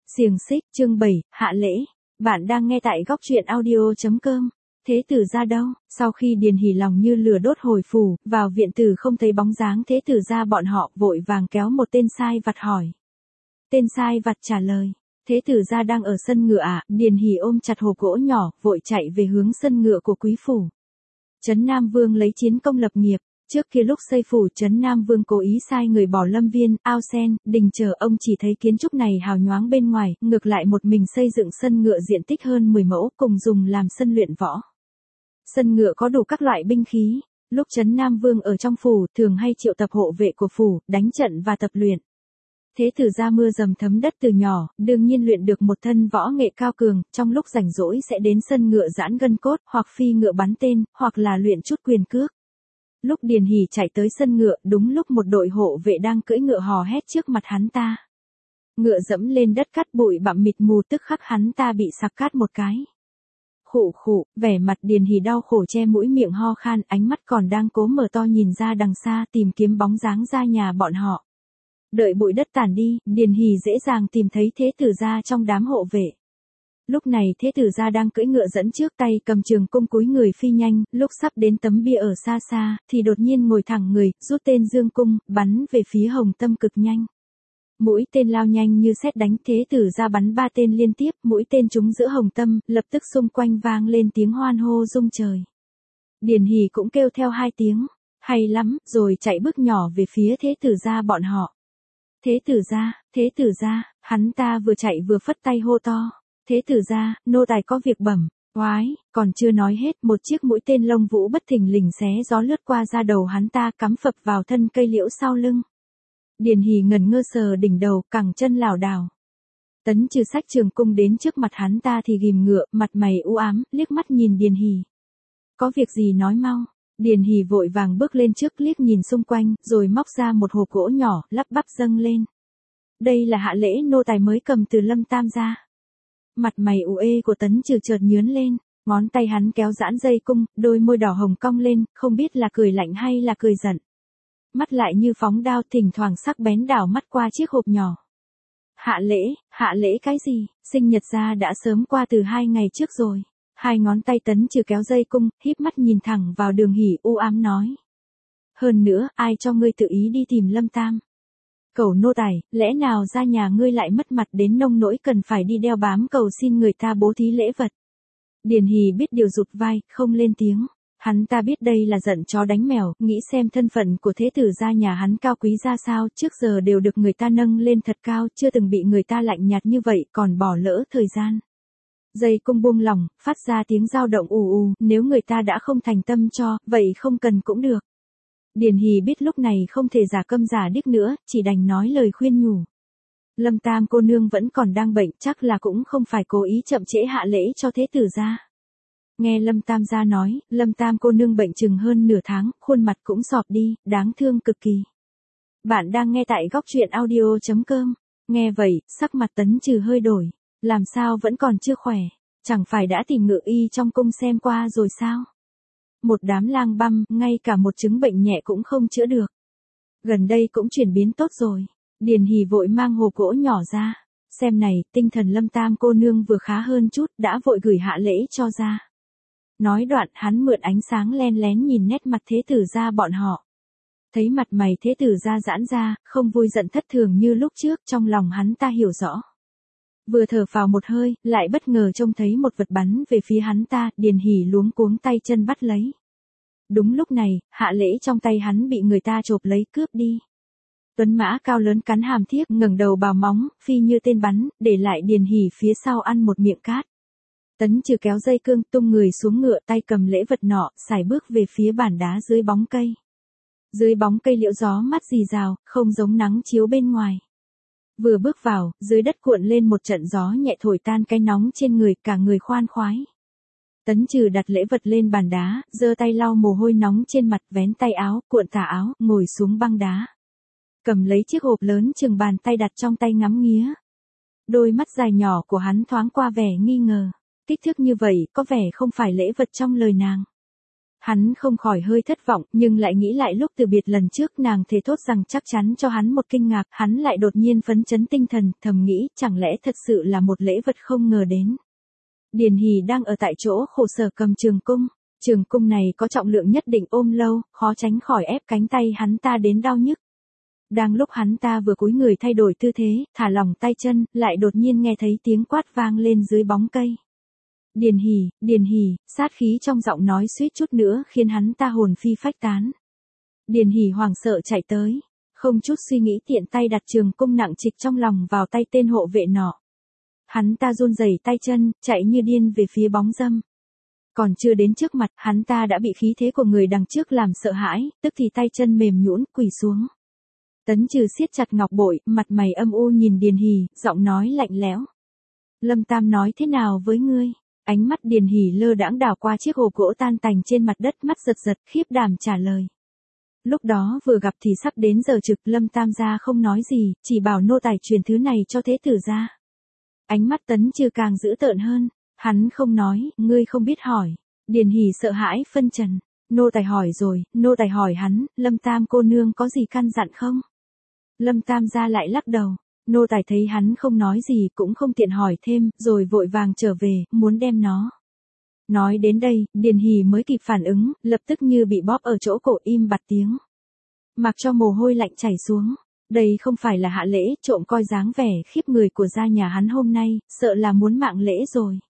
Xiềng xích, chương 7, hạ lễ. Bạn đang nghe tại góc truyện audio.com. Thế tử ra đâu? Sau khi Điền Hỉ lòng như lửa đốt hồi phủ, vào viện tử không thấy bóng dáng thế tử ra, bọn họ vội vàng kéo một tên sai vặt hỏi. Tên sai vặt trả lời. Thế tử ra đang ở sân ngựa ạ. Điền Hỉ ôm chặt hộp gỗ nhỏ, vội chạy về hướng sân ngựa của quý phủ. Trấn Nam Vương lấy chiến công lập nghiệp. Trước kia lúc xây phủ Trấn Nam Vương cố ý sai người bỏ lâm viên, ao sen, đình chờ, ông chỉ thấy kiến trúc này hào nhoáng bên ngoài, ngược lại một mình xây dựng sân ngựa diện tích hơn 10 mẫu cùng dùng làm sân luyện võ. Sân ngựa có đủ các loại binh khí. Lúc Trấn Nam Vương ở trong phủ thường hay triệu tập hộ vệ của phủ, đánh trận và tập luyện. Thế tử ra mưa dầm thấm đất từ nhỏ, đương nhiên luyện được một thân võ nghệ cao cường, trong lúc rảnh rỗi sẽ đến sân ngựa giãn gân cốt, hoặc phi ngựa bắn tên, hoặc là luyện chút quyền cước. Lúc Điền Hỉ chạy tới sân ngựa, đúng lúc một đội hộ vệ đang cưỡi ngựa hò hét trước mặt hắn ta. Ngựa dẫm lên đất cát bụi bặm mịt mù, tức khắc hắn ta bị sặc cát một cái. Khụ khụ, vẻ mặt Điền Hỉ đau khổ che mũi miệng ho khan, ánh mắt còn đang cố mở to nhìn ra đằng xa tìm kiếm bóng dáng ra nhà bọn họ. Đợi bụi đất tản đi, Điền Hỉ dễ dàng tìm thấy thế tử gia trong đám hộ vệ. Lúc này thế tử gia đang cưỡi ngựa dẫn trước, tay cầm trường cung cúi người phi nhanh, lúc sắp đến tấm bia ở xa xa, thì đột nhiên ngồi thẳng người, rút tên dương cung, bắn về phía Hồng Tâm cực nhanh. Mũi tên lao nhanh như sét đánh, thế tử gia bắn 3 tên liên tiếp, mũi tên trúng giữa Hồng Tâm, lập tức xung quanh vang lên tiếng hoan hô rung trời. Điền Hỉ cũng kêu theo 2 tiếng, hay lắm, rồi chạy bước nhỏ về phía thế tử gia bọn họ. Thế tử gia, hắn ta vừa chạy vừa phất tay hô to. Thế tử ra, nô tài có việc bẩm. Oái, còn chưa nói hết, một chiếc mũi tên lông vũ bất thình lình xé gió lướt qua da đầu hắn ta, cắm phập vào thân cây liễu sau lưng. Điền Hỉ ngẩn ngơ sờ đỉnh đầu, cẳng chân lảo đảo. Tấn Trừ xách trường cung đến trước mặt hắn ta thì ghìm ngựa, mặt mày u ám, liếc mắt nhìn Điền Hỉ. Có việc gì nói mau. Điền Hỉ vội vàng bước lên trước, liếc nhìn xung quanh, rồi móc ra một hộp gỗ nhỏ, lắp bắp dâng lên. Đây là hạ lễ nô tài mới cầm từ Lâm Tam gia. Mặt mày u ê của Tấn Trừ chợt nhướng lên, ngón tay hắn kéo giãn dây cung, đôi môi đỏ hồng cong lên, không biết là cười lạnh hay là cười giận. Mắt lại như phóng đao, thỉnh thoảng sắc bén đảo mắt qua chiếc hộp nhỏ. Hạ lễ cái gì, sinh nhật ra đã sớm qua từ 2 ngày trước rồi. 2 ngón tay Tấn Trừ kéo dây cung, híp mắt nhìn thẳng vào Đường Hỉ, u ám nói. Hơn nữa, ai cho ngươi tự ý đi tìm Lâm Tam? Cầu nô tài, lẽ nào ra nhà ngươi lại mất mặt đến nông nỗi cần phải đi đeo bám cầu xin người ta bố thí lễ vật? Điền Hỉ biết điều, rụt vai, không lên tiếng. Hắn ta biết đây là giận chó đánh mèo, nghĩ xem thân phận của thế tử gia nhà hắn cao quý ra sao, trước giờ đều được người ta nâng lên thật cao, chưa từng bị người ta lạnh nhạt như vậy, còn bỏ lỡ thời gian. Dây cung buông lỏng, phát ra tiếng dao động ù ù, nếu người ta đã không thành tâm cho, vậy không cần cũng được. Điền Hỉ biết lúc này không thể giả câm giả điếc nữa, chỉ đành nói lời khuyên nhủ. Lâm Tam cô nương vẫn còn đang bệnh, chắc là cũng không phải cố ý chậm trễ hạ lễ cho thế tử gia. Nghe Lâm Tam gia nói, Lâm Tam cô nương bệnh chừng hơn nửa tháng, khuôn mặt cũng sọp đi, đáng thương cực kỳ. Bạn đang nghe tại góc truyện audio.com. Nghe vậy, sắc mặt Tấn Trừ hơi đổi. Làm sao vẫn còn chưa khỏe? Chẳng phải đã tìm ngự y trong cung xem qua rồi sao? Một đám lang băm, ngay cả một chứng bệnh nhẹ cũng không chữa được. Gần đây cũng chuyển biến tốt rồi. Điền Hỉ vội mang hộp gỗ nhỏ ra. Xem này, tinh thần Lâm Tam cô nương vừa khá hơn chút, đã vội gửi hạ lễ cho ra. Nói đoạn, hắn mượn ánh sáng len lén nhìn nét mặt thế tử gia bọn họ. Thấy mặt mày thế tử gia giãn ra, không vui giận thất thường như lúc trước, trong lòng hắn ta hiểu rõ. Vừa thở phào một hơi, lại bất ngờ trông thấy một vật bắn về phía hắn ta, Điền Hỉ luống cuống tay chân bắt lấy. Đúng lúc này, hạ lễ trong tay hắn bị người ta chộp lấy cướp đi. Tuấn mã cao lớn cắn hàm thiếc, ngẩng đầu bào móng, phi như tên bắn, để lại Điền Hỉ phía sau ăn một miệng cát. Tấn Trừ kéo dây cương, tung người xuống ngựa, tay cầm lễ vật nọ, sải bước về phía bàn đá dưới bóng cây. Dưới bóng cây liễu gió mát rì rào, không giống nắng chiếu bên ngoài. Vừa bước vào, dưới đất cuộn lên một trận gió nhẹ thổi tan cái nóng trên người, cả người khoan khoái. Tấn Trừ đặt lễ vật lên bàn đá, giơ tay lau mồ hôi nóng trên mặt, vén tay áo, cuộn tà áo, ngồi xuống băng đá. Cầm lấy chiếc hộp lớn chừng bàn tay đặt trong tay ngắm nghía. Đôi mắt dài nhỏ của hắn thoáng qua vẻ nghi ngờ. Kích thước như vậy, có vẻ không phải lễ vật trong lời nàng. Hắn không khỏi hơi thất vọng, nhưng lại nghĩ lại lúc từ biệt lần trước nàng thề thốt rằng chắc chắn cho hắn một kinh ngạc, hắn lại đột nhiên phấn chấn tinh thần, thầm nghĩ, chẳng lẽ thật sự là một lễ vật không ngờ đến. Điền Hỷ đang ở tại chỗ khổ sở cầm trường cung. Trường cung này có trọng lượng nhất định, ôm lâu, khó tránh khỏi ép cánh tay hắn ta đến đau nhức. Đang lúc hắn ta vừa cúi người thay đổi tư thế, thả lỏng tay chân, lại đột nhiên nghe thấy tiếng quát vang lên dưới bóng cây. Điền Hỷ, sát khí trong giọng nói suýt chút nữa khiến hắn ta hồn phi phách tán. Điền Hỷ hoảng sợ chạy tới, không chút suy nghĩ tiện tay đặt trường cung nặng trịch trong lòng vào tay tên hộ vệ nọ. Hắn ta run rẩy tay chân, chạy như điên về phía bóng dâm. Còn chưa đến trước mặt, hắn ta đã bị khí thế của người đằng trước làm sợ hãi, tức thì tay chân mềm nhũn quỳ xuống. Tấn Trừ siết chặt ngọc bội, mặt mày âm u nhìn Điền Hỷ, giọng nói lạnh lẽo. Lâm Tam nói thế nào với ngươi? Ánh mắt Điền Hỷ lơ đãng đảo qua chiếc hộp gỗ tan tành trên mặt đất, mắt giật giật, khiếp đảm trả lời. Lúc đó vừa gặp thì sắp đến giờ trực, Lâm Tam gia không nói gì, chỉ bảo nô tài truyền thứ này cho thế tử gia. Ánh mắt Tấn Trừ càng dữ tợn hơn, hắn không nói, ngươi không biết hỏi. Điền Hỷ sợ hãi phân trần, nô tài hỏi rồi, nô tài hỏi hắn, Lâm Tam cô nương có gì căn dặn không? Lâm Tam gia lại lắc đầu, nô tài thấy hắn không nói gì cũng không tiện hỏi thêm, rồi vội vàng trở về, muốn đem nó. Nói đến đây, Điền Hỷ mới kịp phản ứng, lập tức như bị bóp ở chỗ cổ, im bặt tiếng. Mặc cho mồ hôi lạnh chảy xuống. Đây không phải là hạ lễ, trộm coi dáng vẻ khiếp người của gia nhà hắn hôm nay, sợ là muốn mạng lễ rồi.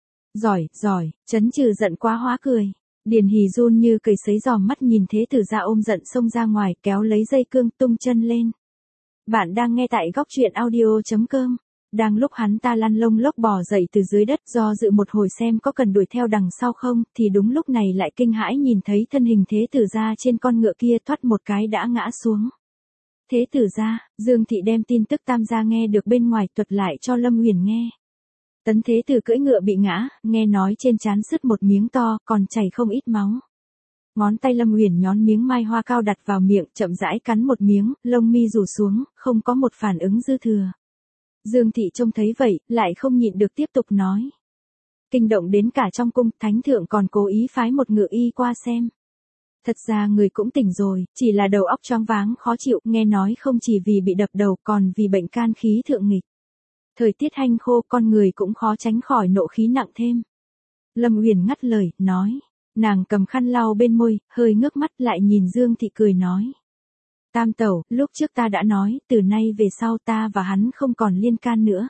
Giỏi, Trấn Trừ giận quá hóa cười. Điền Hỷ run như cầy sấy giòm mắt nhìn thế tử gia ôm giận xông ra ngoài, kéo lấy dây cương tung chân lên. Bạn đang nghe tại góc truyện audio.com. Đang lúc hắn ta lăn lông lốc bò dậy từ dưới đất, do dự một hồi xem có cần đuổi theo đằng sau không, thì đúng lúc này lại kinh hãi nhìn thấy thân hình thế tử gia trên con ngựa kia thoát một cái đã ngã xuống. Thế tử gia, Dương thị đem tin tức Tam gia nghe được bên ngoài thuật lại cho Lâm Uyển nghe. Tấn thế tử cưỡi ngựa bị ngã, nghe nói trên trán sứt một miếng to, còn chảy không ít máu. Ngón tay Lâm Uyển nhón miếng mai hoa cao đặt vào miệng, chậm rãi cắn một miếng, lông mi rủ xuống, không có một phản ứng dư thừa. Dương thị trông thấy vậy, lại không nhịn được tiếp tục nói. Kinh động đến cả trong cung, thánh thượng còn cố ý phái một ngự y qua xem. Thật ra người cũng tỉnh rồi, chỉ là đầu óc choáng váng khó chịu, nghe nói không chỉ vì bị đập đầu còn vì bệnh can khí thượng nghịch. Thời tiết hanh khô, con người cũng khó tránh khỏi nộ khí nặng thêm. Lâm Uyển ngắt lời, nói. Nàng cầm khăn lau bên môi, hơi ngước mắt lại nhìn Dương thị cười nói. Tam tẩu, lúc trước ta đã nói, từ nay về sau ta và hắn không còn liên can nữa.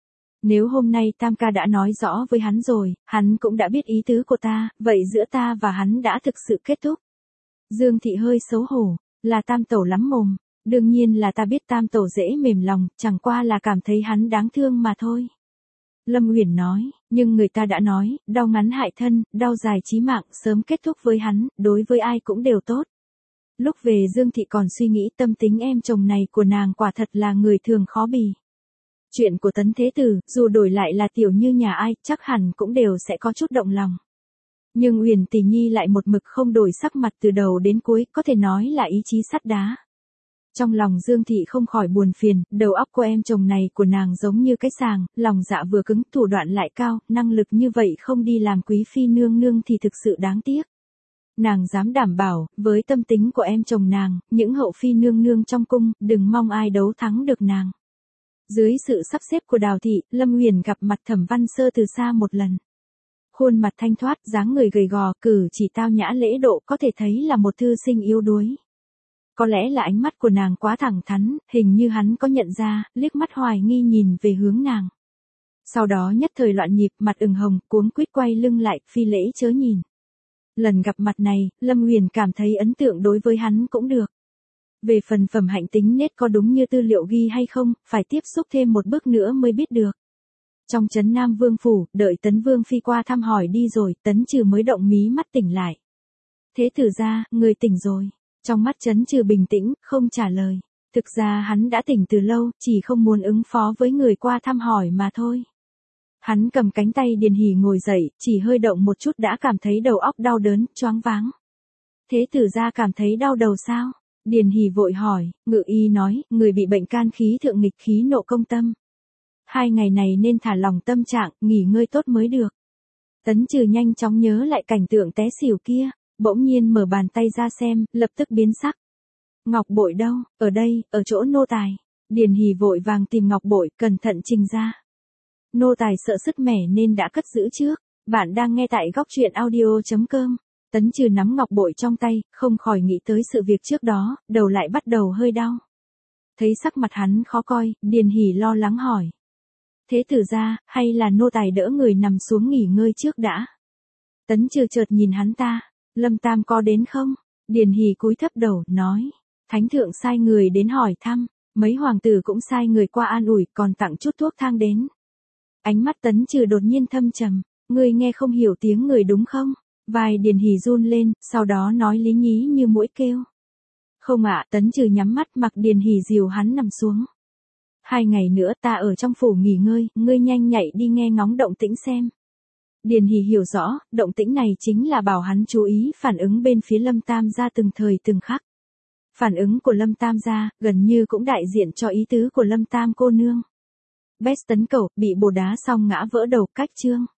Nếu hôm nay Tam ca đã nói rõ với hắn rồi, hắn cũng đã biết ý tứ của ta, vậy giữa ta và hắn đã thực sự kết thúc. Dương thị hơi xấu hổ, là Tam tẩu lắm mồm, đương nhiên là ta biết Tam tẩu dễ mềm lòng, chẳng qua là cảm thấy hắn đáng thương mà thôi. Lâm Uyển nói, nhưng người ta đã nói, đau ngắn hại thân, đau dài chí mạng, sớm kết thúc với hắn, đối với ai cũng đều tốt. Lúc về Dương thị còn suy nghĩ tâm tính em chồng này của nàng quả thật là người thường khó bì. Chuyện của Tấn thế tử, dù đổi lại là tiểu như nhà ai, chắc hẳn cũng đều sẽ có chút động lòng. Nhưng Uyển tỷ nhi lại một mực không đổi sắc mặt từ đầu đến cuối, có thể nói là ý chí sắt đá. Trong lòng Dương thị không khỏi buồn phiền, đầu óc của em chồng này của nàng giống như cái sàng, lòng dạ vừa cứng, thủ đoạn lại cao, năng lực như vậy không đi làm quý phi nương nương thì thực sự đáng tiếc. Nàng dám đảm bảo, với tâm tính của em chồng nàng, những hậu phi nương nương trong cung, đừng mong ai đấu thắng được nàng. Dưới sự sắp xếp của Đào thị, Lâm Uyển gặp mặt Thẩm Văn Sơ từ xa một lần. Khuôn mặt thanh thoát, dáng người gầy gò, cử chỉ tao nhã lễ độ, có thể thấy là một thư sinh yếu đuối. Có lẽ là ánh mắt của nàng quá thẳng thắn, hình như hắn có nhận ra, liếc mắt hoài nghi nhìn về hướng nàng. Sau đó nhất thời loạn nhịp, mặt ửng hồng, cuống quýt quay lưng lại, phi lễ chớ nhìn. Lần gặp mặt này, Lâm Uyển cảm thấy ấn tượng đối với hắn cũng được. Về phần phẩm hạnh tính nết có đúng như tư liệu ghi hay không, phải tiếp xúc thêm một bước nữa mới biết được. Trong trấn Nam Vương phủ, đợi Tấn Vương phi qua thăm hỏi đi rồi, Tấn Trừ mới động mí mắt tỉnh lại. Thế tử gia, người tỉnh rồi. Trong mắt Trấn Trừ bình tĩnh, không trả lời. Thực ra hắn đã tỉnh từ lâu, chỉ không muốn ứng phó với người qua thăm hỏi mà thôi. Hắn cầm cánh tay Điền Hỷ ngồi dậy, chỉ hơi động một chút đã cảm thấy đầu óc đau đớn, choáng váng. Thế tử gia cảm thấy đau đầu sao? Điền Hỷ vội hỏi, ngự y nói, người bị bệnh can khí thượng nghịch, khí nộ công tâm. 2 ngày này nên thả lòng tâm trạng, nghỉ ngơi tốt mới được. Tấn Trừ nhanh chóng nhớ lại cảnh tượng té xỉu kia. bỗng nhiên mở bàn tay ra xem, lập tức biến sắc. Ngọc bội đâu? Ở đây, ở chỗ nô tài. Điền Hỷ vội vàng tìm ngọc bội, cẩn thận trình ra. Nô tài sợ sứt mẻ nên đã cất giữ trước. Bạn đang nghe tại góc truyện audio.com. Tấn Trừ nắm ngọc bội trong tay, không khỏi nghĩ tới sự việc trước đó, đầu lại bắt đầu hơi đau. Thấy sắc mặt hắn khó coi, Điền Hỷ lo lắng hỏi. Thế tử gia, hay là nô tài đỡ người nằm xuống nghỉ ngơi trước đã? Tấn Trừ chợt nhìn hắn ta, Lâm Tam có đến không? Điền Hỷ cúi thấp đầu, nói. Thánh thượng sai người đến hỏi thăm, mấy hoàng tử cũng sai người qua an ủi, còn tặng chút thuốc thang đến. Ánh mắt Tấn Trừ đột nhiên thâm trầm, ngươi nghe không hiểu tiếng người đúng không? Vai Điền Hỷ run lên, sau đó nói lý nhí như mũi kêu. Không ạ, Tấn Trừ nhắm mắt mặc Điền Hỷ dìu hắn nằm xuống. 2 ngày nữa ta ở trong phủ nghỉ ngơi, ngươi nhanh nhạy đi nghe ngóng động tĩnh xem. Điền Hỷ hiểu rõ, động tĩnh này chính là bảo hắn chú ý phản ứng bên phía Lâm Tam gia từng thời từng khắc. Phản ứng của Lâm Tam gia, gần như cũng đại diện cho ý tứ của Lâm Tam cô nương. Best Tấn Cẩu, bị bồ đá xong ngã vỡ đầu, cách chương.